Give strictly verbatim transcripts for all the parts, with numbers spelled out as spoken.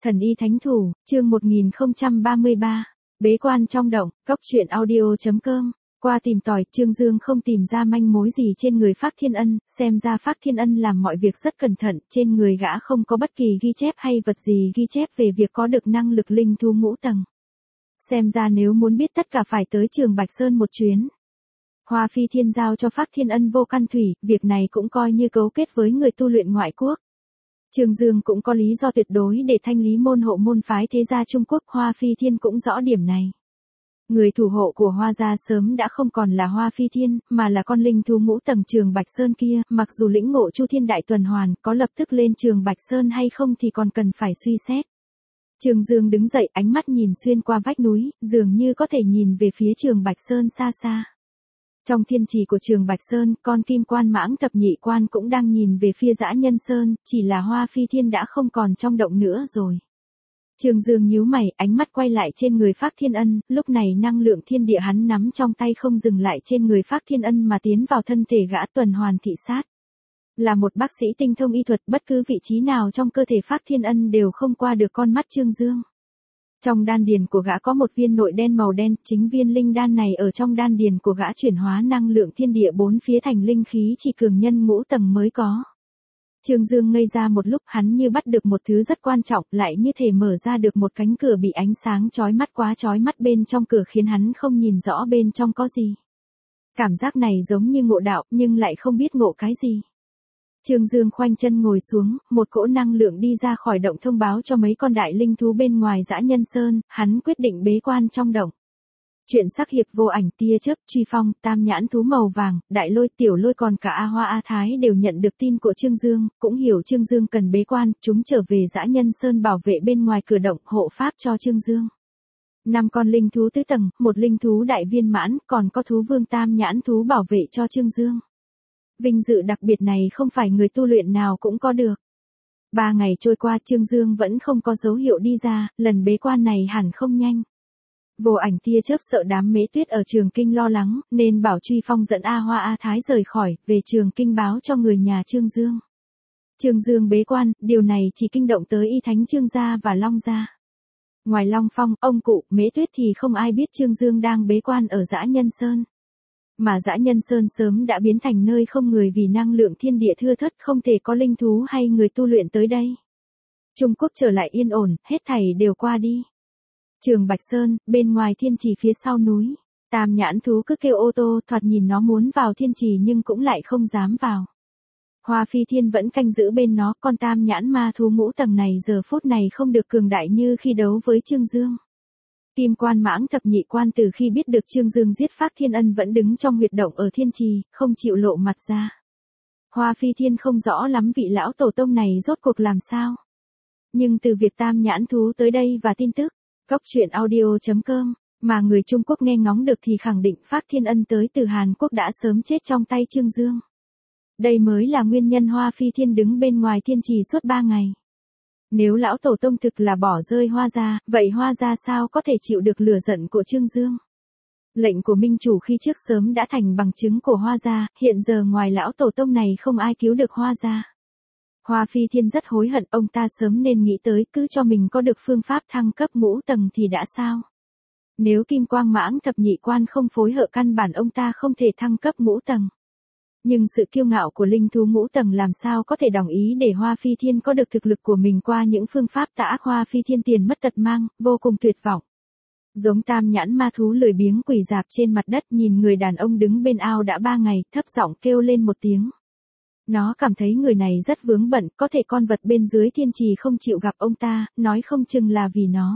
Thần y thánh thủ, chương một nghìn không trăm ba mươi ba. Bế quan trong động, cốc truyện audio chấm com. Qua tìm tòi, Trương Dương không tìm ra manh mối gì trên người Phác Thiên Ân, xem ra Phác Thiên Ân làm mọi việc rất cẩn thận, trên người gã không có bất kỳ ghi chép hay vật gì ghi chép về việc có được năng lực linh thú ngũ tầng. Xem ra nếu muốn biết tất cả phải tới Trường Bạch Sơn một chuyến. Hoa Phi Thiên giao cho Phác Thiên Ân vô căn thủy, việc này cũng coi như cấu kết với người tu luyện ngoại quốc. Trương Dương cũng có lý do tuyệt đối để thanh lý môn hộ môn phái thế gia Trung Quốc, Hoa Phi Thiên cũng rõ điểm này. Người thủ hộ của Hoa gia sớm đã không còn là Hoa Phi Thiên, mà là con linh thú ngũ tầng Trường Bạch Sơn kia, mặc dù lĩnh ngộ Chu Thiên Đại Tuần Hoàn, có lập tức lên Trường Bạch Sơn hay không thì còn cần phải suy xét. Trương Dương đứng dậy, ánh mắt nhìn xuyên qua vách núi, dường như có thể nhìn về phía Trường Bạch Sơn xa xa. Trong thiên trì của Trường Bạch Sơn, con kim quan mãng thập nhị quan cũng đang nhìn về phía Dã Nhân Sơn, chỉ là Hoa Phi Thiên đã không còn trong động nữa rồi. Trương Dương nhíu mày, ánh mắt quay lại trên người Phác Thiên Ân, lúc này năng lượng thiên địa hắn nắm trong tay không dừng lại trên người Phác Thiên Ân mà tiến vào thân thể gã tuần hoàn thị sát. Là một bác sĩ tinh thông y thuật, bất cứ vị trí nào trong cơ thể Phác Thiên Ân đều không qua được con mắt Trương Dương. Trong đan điền của gã có một viên nội đen màu đen, chính viên linh đan này ở trong đan điền của gã chuyển hóa năng lượng thiên địa bốn phía thành linh khí chỉ cường nhân ngũ tầng mới có. Trương Dương ngây ra một lúc, hắn như bắt được một thứ rất quan trọng, lại như thể mở ra được một cánh cửa bị ánh sáng chói mắt quá chói mắt bên trong cửa khiến hắn không nhìn rõ bên trong có gì. Cảm giác này giống như ngộ đạo, nhưng lại không biết ngộ cái gì. Trương Dương khoanh chân ngồi xuống, một cỗ năng lượng đi ra khỏi động thông báo cho mấy con đại linh thú bên ngoài Dã Nhân Sơn, hắn quyết định bế quan trong động. Chuyện sắc hiệp vô ảnh, tia chớp, truy phong, tam nhãn thú màu vàng, đại lôi, tiểu lôi còn cả A Hoa A Thái đều nhận được tin của Trương Dương, cũng hiểu Trương Dương cần bế quan, chúng trở về Dã Nhân Sơn bảo vệ bên ngoài cửa động, hộ pháp cho Trương Dương. Năm con linh thú tứ tầng, một linh thú đại viên mãn, còn có thú vương tam nhãn thú bảo vệ cho Trương Dương. Vinh dự đặc biệt này không phải người tu luyện nào cũng có được. Ba ngày trôi qua, Trương Dương vẫn không có dấu hiệu đi ra, lần bế quan này hẳn không nhanh. Vô ảnh tia chớp sợ đám Mễ Tuyết ở Trường Kinh lo lắng, nên bảo Truy Phong dẫn A Hoa A Thái rời khỏi, về Trường Kinh báo cho người nhà Trương Dương. Trương Dương bế quan, điều này chỉ kinh động tới Y Thánh Trương gia và Long gia. Ngoài Long Phong, ông cụ, Mễ Tuyết thì không ai biết Trương Dương đang bế quan ở Dã Nhân Sơn. Mà Dã Nhân Sơn sớm đã biến thành nơi không người vì năng lượng thiên địa thưa thớt, không thể có linh thú hay người tu luyện tới đây. Trung Quốc trở lại yên ổn, hết thảy đều qua đi. Trường Bạch Sơn, bên ngoài thiên trì phía sau núi, tam nhãn thú cứ kêu ô tô, thoạt nhìn nó muốn vào thiên trì nhưng cũng lại không dám vào. Hoa Phi Thiên vẫn canh giữ bên nó, con tam nhãn ma thú ngũ tầng này giờ phút này không được cường đại như khi đấu với Trương Dương. Kim quan mãng thập nhị quan từ khi biết được Trương Dương giết Phác Thiên Ân vẫn đứng trong huyệt động ở thiên trì, không chịu lộ mặt ra. Hoa Phi Thiên không rõ lắm vị lão tổ tông này rốt cuộc làm sao. Nhưng từ việc tam nhãn thú tới đây và tin tức, cốc truyện audio chấm com, mà người Trung Quốc nghe ngóng được thì khẳng định Phác Thiên Ân tới từ Hàn Quốc đã sớm chết trong tay Trương Dương. Đây mới là nguyên nhân Hoa Phi Thiên đứng bên ngoài thiên trì suốt ba ngày. Nếu lão tổ tông thực là bỏ rơi Hoa gia, vậy Hoa gia sao có thể chịu được lửa giận của Trương Dương? Lệnh của minh chủ khi trước sớm đã thành bằng chứng của Hoa gia, hiện giờ ngoài lão tổ tông này không ai cứu được Hoa gia. Hoa Phi Thiên rất hối hận, ông ta sớm nên nghĩ tới, cứ cho mình có được phương pháp thăng cấp ngũ tầng thì đã sao? Nếu Kim Quang Mãng thập nhị quan không phối hợp căn bản ông ta không thể thăng cấp ngũ tầng. Nhưng sự kiêu ngạo của linh thú ngũ tầng làm sao có thể đồng ý để Hoa Phi Thiên có được thực lực của mình qua những phương pháp tà ác. Hoa Phi Thiên tiền mất tật mang, vô cùng tuyệt vọng. Giống tam nhãn ma thú lười biếng quỳ rạp trên mặt đất nhìn người đàn ông đứng bên ao đã ba ngày, thấp giọng kêu lên một tiếng. Nó cảm thấy người này rất vướng bận, có thể con vật bên dưới thiên trì không chịu gặp ông ta, nói không chừng là vì nó.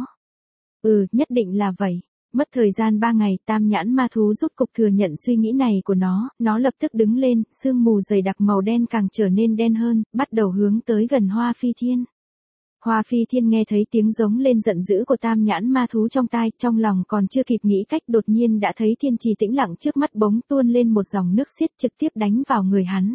Ừ, nhất định là vậy. Mất thời gian ba ngày, tam nhãn ma thú rút cục thừa nhận suy nghĩ này của nó, nó lập tức đứng lên, sương mù dày đặc màu đen càng trở nên đen hơn, bắt đầu hướng tới gần Hoa Phi Thiên. Hoa Phi Thiên nghe thấy tiếng giống lên giận dữ của tam nhãn ma thú trong tai, trong lòng còn chưa kịp nghĩ cách đột nhiên đã thấy thiên trì tĩnh lặng trước mắt bỗng tuôn lên một dòng nước xiết trực tiếp đánh vào người hắn.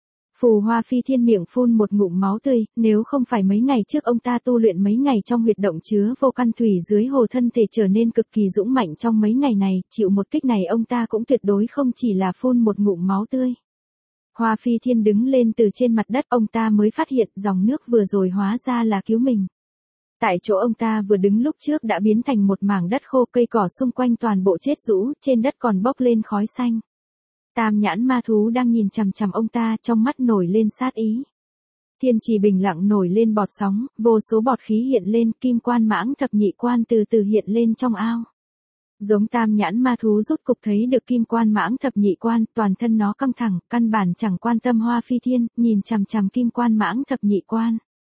Phù Hoa Phi Thiên miệng phun một ngụm máu tươi, nếu không phải mấy ngày trước ông ta tu luyện mấy ngày trong huyệt động chứa vô căn thủy dưới hồ thân thể trở nên cực kỳ dũng mạnh trong mấy ngày này, chịu một kích này ông ta cũng tuyệt đối không chỉ là phun một ngụm máu tươi. Hoa Phi Thiên đứng lên từ trên mặt đất, ông ta mới phát hiện dòng nước vừa rồi hóa ra là cứu mình. Tại chỗ ông ta vừa đứng lúc trước đã biến thành một mảng đất khô, cây cỏ xung quanh toàn bộ chết rũ, trên đất còn bốc lên khói xanh. Tam nhãn ma thú đang nhìn chằm chằm ông ta, trong mắt nổi lên sát ý. Thiên trì bình lặng nổi lên bọt sóng, vô số bọt khí hiện lên, kim quan mãng thập nhị quan từ từ hiện lên trong ao. Giống tam nhãn ma thú rút cục thấy được kim quan mãng thập nhị quan, toàn thân nó căng thẳng, căn bản chẳng quan tâm Hoa Phi Thiên, nhìn chằm chằm kim quan mãng thập nhị quan.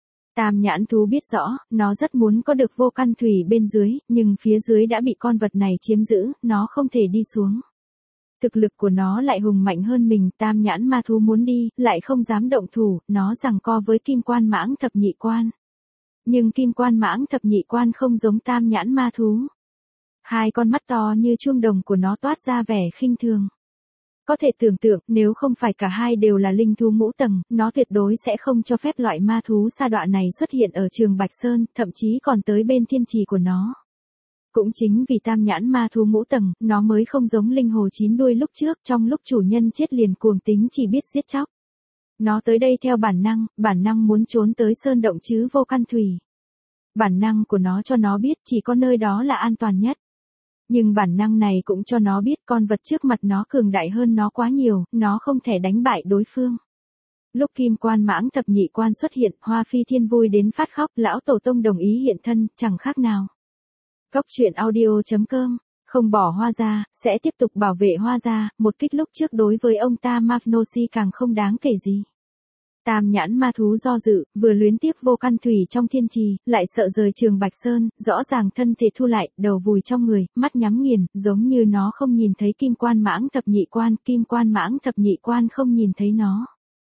Tam nhãn thú biết rõ, nó rất muốn có được vô căn thủy bên dưới, nhưng phía dưới đã bị con vật này chiếm giữ, nó không thể đi xuống. Thực lực của nó lại hùng mạnh hơn mình, tam nhãn ma thú muốn đi, lại không dám động thủ, nó giằng co với kim quan mãng thập nhị quan. Nhưng kim quan mãng thập nhị quan không giống tam nhãn ma thú. Hai con mắt to như chuông đồng của nó toát ra vẻ khinh thường. Có thể tưởng tượng, nếu không phải cả hai đều là linh thú ngũ tầng, nó tuyệt đối sẽ không cho phép loại ma thú sa đọa này xuất hiện ở Trường Bạch Sơn, thậm chí còn tới bên thiên trì của nó. Cũng chính vì tam nhãn ma thú ngũ tầng, nó mới không giống linh hồ chín đuôi lúc trước, trong lúc chủ nhân chết liền cuồng tính chỉ biết giết chóc. Nó tới đây theo bản năng, bản năng muốn trốn tới sơn động chứ vô căn thủy. Bản năng của nó cho nó biết chỉ có nơi đó là an toàn nhất. Nhưng bản năng này cũng cho nó biết con vật trước mặt nó cường đại hơn nó quá nhiều, nó không thể đánh bại đối phương. Lúc kim quan mãng thập nhị quan xuất hiện, Hoa Phi Thiên vui đến phát khóc, lão tổ tông đồng ý hiện thân, chẳng khác nào. Cốc truyện audio chấm com, không bỏ Hoa gia, sẽ tiếp tục bảo vệ Hoa gia, một kích lúc trước đối với ông ta Mavnosi càng không đáng kể gì. Tam nhãn ma thú do dự, vừa luyến tiếc vô căn thủy trong thiên trì, lại sợ rời Trường Bạch Sơn, rõ ràng thân thể thu lại, đầu vùi trong người, mắt nhắm nghiền, giống như nó không nhìn thấy kim quan mãng thập nhị quan, kim quan mãng thập nhị quan không nhìn thấy nó.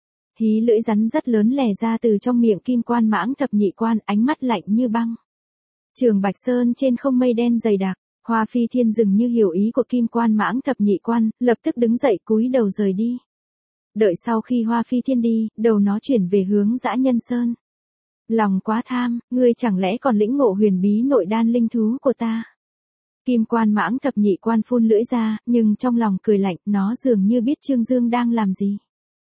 Hí lưỡi rắn rất lớn lè ra từ trong miệng kim quan mãng thập nhị quan, ánh mắt lạnh như băng. Trường Bạch Sơn trên không mây đen dày đặc, Hoa Phi Thiên dường như hiểu ý của kim quan mãng thập nhị quan, lập tức đứng dậy cúi đầu rời đi. Đợi sau khi Hoa Phi Thiên đi, đầu nó chuyển về hướng Dã Nhân Sơn. Lòng quá tham, ngươi chẳng lẽ còn lĩnh ngộ huyền bí nội đan linh thú của ta? Kim quan mãng thập nhị quan phun lưỡi ra, nhưng trong lòng cười lạnh, nó dường như biết Trương Dương đang làm gì.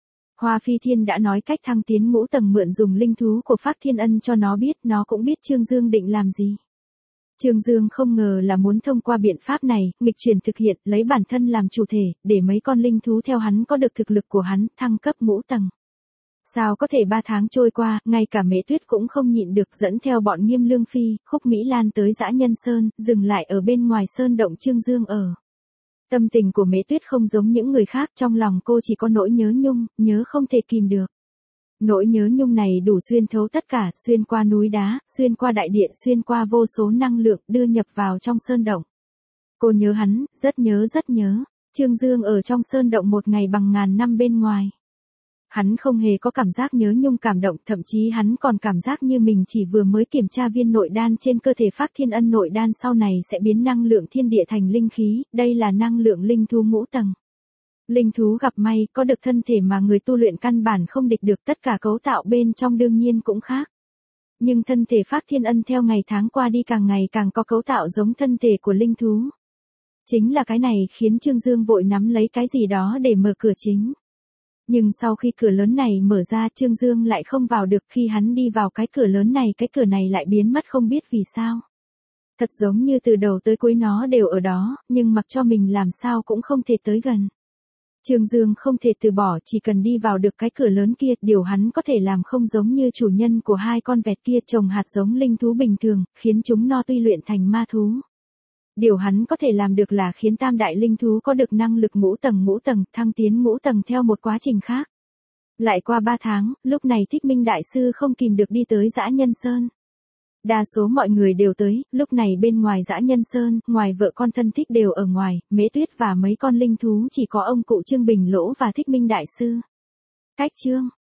Hoa Phi Thiên đã nói cách thăng tiến ngũ tầng mượn dùng linh thú của Phác Thiên Ân cho nó biết, nó cũng biết Trương Dương định làm gì. Trương Dương không ngờ là muốn thông qua biện pháp này, nghịch chuyển thực hiện, lấy bản thân làm chủ thể, để mấy con linh thú theo hắn có được thực lực của hắn, thăng cấp ngũ tầng. Sao có thể ba tháng trôi qua, ngay cả Mễ Tuyết cũng không nhịn được dẫn theo bọn Nghiêm Lương Phi, Khúc Mỹ Lan tới Dã Nhân Sơn, dừng lại ở bên ngoài sơn động Trương Dương ở. Tâm tình của Mễ Tuyết không giống những người khác, trong lòng cô chỉ có nỗi nhớ nhung, nhớ không thể kìm được. Nỗi nhớ nhung này đủ xuyên thấu tất cả, xuyên qua núi đá, xuyên qua đại địa, xuyên qua vô số năng lượng, đưa nhập vào trong sơn động. Cô nhớ hắn, rất nhớ rất nhớ. Trương Dương ở trong sơn động một ngày bằng ngàn năm bên ngoài. Hắn không hề có cảm giác nhớ nhung cảm động, thậm chí hắn còn cảm giác như mình chỉ vừa mới kiểm tra viên nội đan trên cơ thể Phác Thiên Ân, nội đan sau này sẽ biến năng lượng thiên địa thành linh khí, đây là năng lượng linh thú ngũ tầng. Linh thú gặp may, có được thân thể mà người tu luyện căn bản không địch được, tất cả cấu tạo bên trong đương nhiên cũng khác. Nhưng thân thể Phác Thiên Ân theo ngày tháng qua đi càng ngày càng có cấu tạo giống thân thể của linh thú. Chính là cái này khiến Trương Dương vội nắm lấy cái gì đó để mở cửa chính. Nhưng sau khi cửa lớn này mở ra, Trương Dương lại không vào được, khi hắn đi vào cái cửa lớn này, cái cửa này lại biến mất không biết vì sao. Thật giống như từ đầu tới cuối nó đều ở đó, nhưng mặc cho mình làm sao cũng không thể tới gần. Trương Dương không thể từ bỏ, chỉ cần đi vào được cái cửa lớn kia, điều hắn có thể làm không giống như chủ nhân của hai con vẹt kia trồng hạt giống linh thú bình thường, khiến chúng no tuy luyện thành ma thú. Điều hắn có thể làm được là khiến tam đại linh thú có được năng lực ngũ tầng ngũ tầng, thăng tiến ngũ tầng theo một quá trình khác. Lại qua ba tháng, lúc này Thích Minh Đại Sư không kìm được đi tới Dã Nhân Sơn. Đa số mọi người đều tới, lúc này bên ngoài Dã Nhân Sơn, ngoài vợ con thân thích đều ở ngoài, Mễ Tuyết và mấy con linh thú chỉ có ông cụ Trương Bình Lỗ và Thích Minh Đại Sư. Cách chương